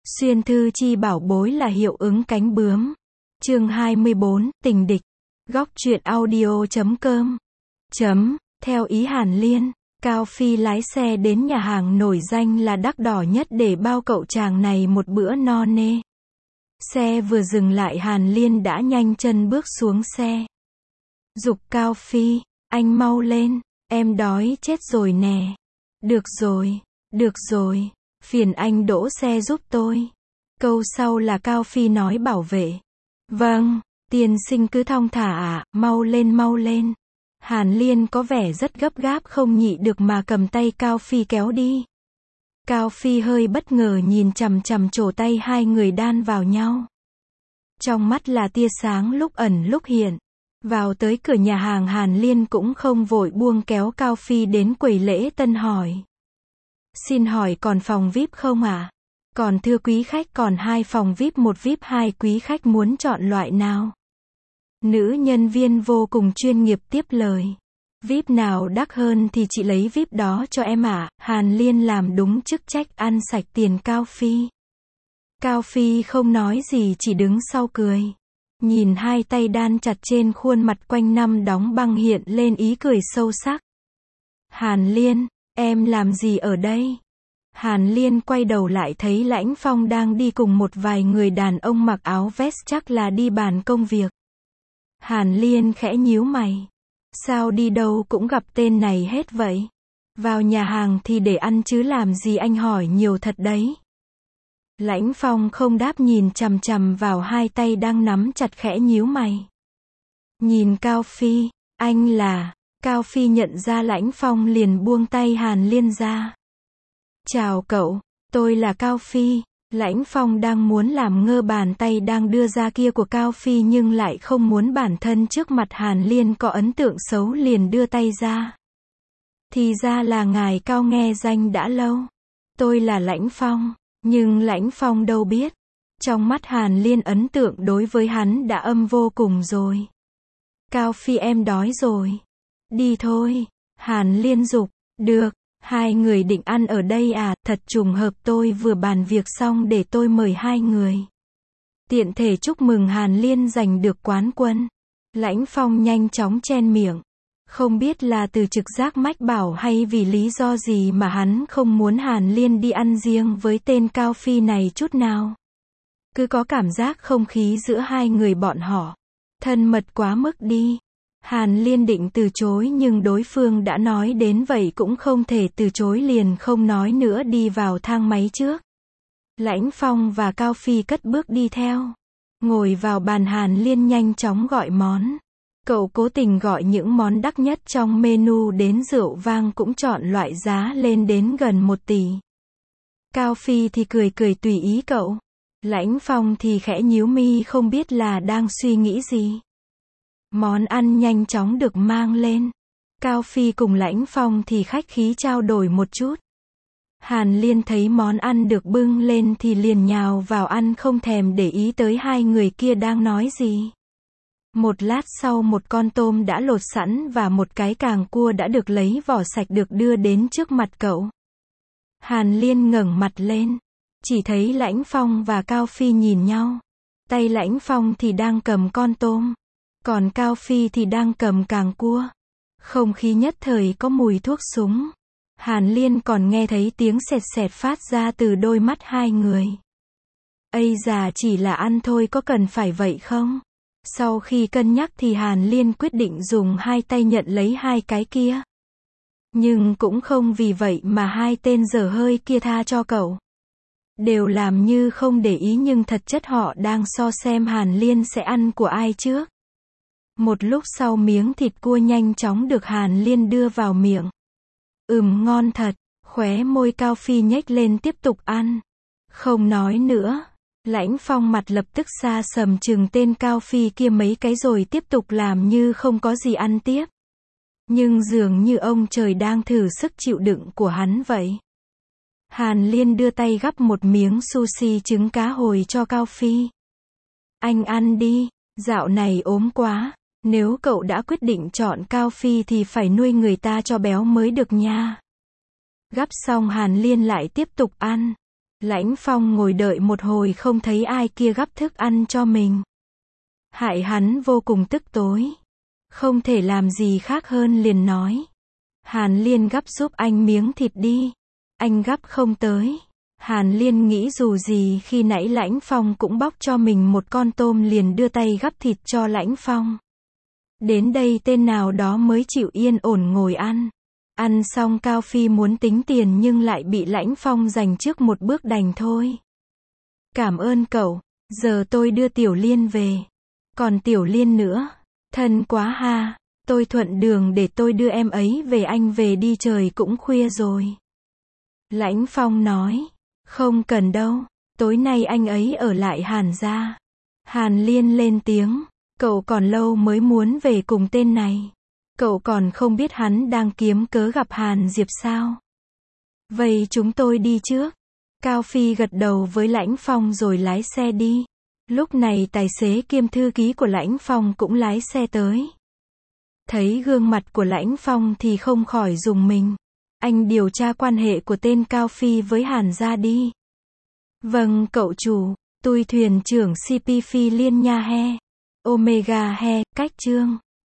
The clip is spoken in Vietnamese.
Xuyên thư chi bảo bối là hiệu ứng cánh bướm. Chương 24, tình địch. Góc truyện audio.com. Theo ý Hàn Liên, Cao Phi lái xe đến nhà hàng nổi danh là đắt đỏ nhất để bao cậu chàng này một bữa no nê. Xe vừa dừng lại Hàn Liên đã nhanh chân bước xuống xe. Giục Cao Phi, anh mau lên, em đói chết rồi nè. Được rồi, phiền anh đỗ xe giúp tôi. Câu sau là Cao Phi nói bảo vệ. Vâng, tiên sinh cứ thong thả ạ, mau lên. Hàn Liên có vẻ rất gấp gáp không nhịn được mà cầm tay Cao Phi kéo đi. Cao Phi hơi bất ngờ nhìn chằm chằm trổ tay hai người đan vào nhau. Trong mắt là tia sáng lúc ẩn lúc hiện. Vào tới cửa nhà hàng Hàn Liên cũng không vội buông kéo Cao Phi đến quầy lễ tân hỏi. Xin hỏi còn phòng VIP không ạ? Còn thưa quý khách còn 2 phòng VIP 1 VIP 2 quý khách muốn chọn loại nào? Nữ nhân viên vô cùng chuyên nghiệp tiếp lời. VIP nào đắt hơn thì chị lấy VIP đó cho em ạ. Hàn Liên làm đúng chức trách ăn sạch tiền Cao Phi. Cao Phi không nói gì chỉ đứng sau cười. Nhìn hai tay đan chặt trên khuôn mặt quanh năm đóng băng hiện lên ý cười sâu sắc. Hàn Liên, em làm gì ở đây? Hàn Liên quay đầu lại thấy Lãnh Phong đang đi cùng một vài người đàn ông mặc áo vest chắc là đi bàn công việc. Hàn Liên khẽ nhíu mày. Sao đi đâu cũng gặp tên này hết vậy? Vào nhà hàng thì để ăn chứ làm gì anh hỏi nhiều thật đấy. Lãnh Phong không đáp nhìn chằm chằm vào hai tay đang nắm chặt khẽ nhíu mày. Nhìn Cao Phi, anh là... Cao Phi nhận ra Lãnh Phong liền buông tay Hàn Liên ra. Chào cậu, tôi là Cao Phi. Lãnh Phong đang muốn làm ngơ bàn tay đang đưa ra kia của Cao Phi nhưng lại không muốn bản thân trước mặt Hàn Liên có ấn tượng xấu liền đưa tay ra. Thì ra là ngài Cao nghe danh đã lâu. Tôi là Lãnh Phong, nhưng Lãnh Phong đâu biết. Trong mắt Hàn Liên ấn tượng đối với hắn đã âm vô cùng rồi. Cao Phi em đói rồi. Đi thôi, Hàn Liên giục. Được, 2 người định ăn ở đây à, thật trùng hợp tôi vừa bàn việc xong để tôi mời 2 người. Tiện thể chúc mừng Hàn Liên giành được quán quân. Lãnh Phong nhanh chóng chen miệng. Không biết là từ trực giác mách bảo hay vì lý do gì mà hắn không muốn Hàn Liên đi ăn riêng với tên Cao Phi này chút nào. Cứ có cảm giác không khí giữa hai người bọn họ thân mật quá mức đi. Hàn Liên định từ chối nhưng đối phương đã nói đến vậy cũng không thể từ chối liền không nói nữa đi vào thang máy trước. Lãnh Phong và Cao Phi cất bước đi theo. Ngồi vào bàn Hàn Liên nhanh chóng gọi món. Cậu cố tình gọi những món đắt nhất trong menu đến rượu vang cũng chọn loại giá lên đến gần 1 tỷ. Cao Phi thì cười tùy ý cậu. Lãnh Phong thì khẽ nhíu mi không biết là đang suy nghĩ gì. Món ăn nhanh chóng được mang lên. Cao Phi cùng Lãnh Phong thì khách khí trao đổi một chút. Hàn Liên thấy món ăn được bưng lên thì liền nhào vào ăn không thèm để ý tới hai người kia đang nói gì. Một lát sau một con tôm đã lột sẵn và một cái càng cua đã được lấy vỏ sạch được đưa đến trước mặt cậu. Hàn Liên ngẩng mặt lên. Chỉ thấy Lãnh Phong và Cao Phi nhìn nhau. Tay Lãnh Phong thì đang cầm con tôm. Còn Cao Phi thì đang cầm càng cua. Không khí nhất thời có mùi thuốc súng. Hàn Liên còn nghe thấy tiếng sệt sệt phát ra từ đôi mắt hai người. Ây già chỉ là ăn thôi có cần phải vậy không? Sau khi cân nhắc thì Hàn Liên quyết định dùng 2 tay nhận lấy 2 cái kia. Nhưng cũng không vì vậy mà 2 tên dở hơi kia tha cho cậu. Đều làm như không để ý nhưng thật chất họ đang so xem Hàn Liên sẽ ăn của ai trước. Một lúc sau miếng thịt cua nhanh chóng được Hàn Liên đưa vào miệng. Ngon thật, khóe môi Cao Phi nhếch lên tiếp tục ăn. Không nói nữa. Lãnh Phong mặt lập tức xa sầm chừng tên Cao Phi kia mấy cái rồi tiếp tục làm như không có gì ăn tiếp. Nhưng dường như ông trời đang thử sức chịu đựng của hắn vậy. Hàn Liên đưa tay gắp một miếng sushi trứng cá hồi cho Cao Phi. Anh ăn đi, dạo này ốm quá. Nếu cậu đã quyết định chọn Cao Phi thì phải nuôi người ta cho béo mới được nha. Gắp xong Hàn Liên lại tiếp tục ăn. Lãnh Phong ngồi đợi một hồi không thấy ai kia gắp thức ăn cho mình. Hại hắn vô cùng tức tối. Không thể làm gì khác hơn liền nói. Hàn Liên gắp giúp anh miếng thịt đi. Anh gắp không tới. Hàn Liên nghĩ dù gì khi nãy Lãnh Phong cũng bóc cho mình một con tôm liền đưa tay gắp thịt cho Lãnh Phong. Đến đây tên nào đó mới chịu yên ổn ngồi ăn. Ăn xong Cao Phi muốn tính tiền nhưng lại bị Lãnh Phong giành trước một bước đành thôi. Cảm ơn cậu, giờ tôi đưa Tiểu Liên về. Còn Tiểu Liên nữa, thân quá ha, tôi thuận đường để tôi đưa em ấy về, anh về đi trời cũng khuya rồi. Lãnh Phong nói, không cần đâu, tối nay anh ấy ở lại Hàn gia. Hàn Liên lên tiếng, cậu còn lâu mới muốn về cùng tên này. Cậu còn không biết hắn đang kiếm cớ gặp Hàn Diệp sao? Vậy chúng tôi đi trước. Cao Phi gật đầu với Lãnh Phong rồi lái xe đi. Lúc này tài xế kiêm thư ký của Lãnh Phong cũng lái xe tới. Thấy gương mặt của Lãnh Phong thì không khỏi rùng mình. Anh điều tra quan hệ của tên Cao Phi với Hàn gia đi. Vâng cậu chủ, tôi thuyền trưởng CP Phi Liên nha he. Omega he, cách chương.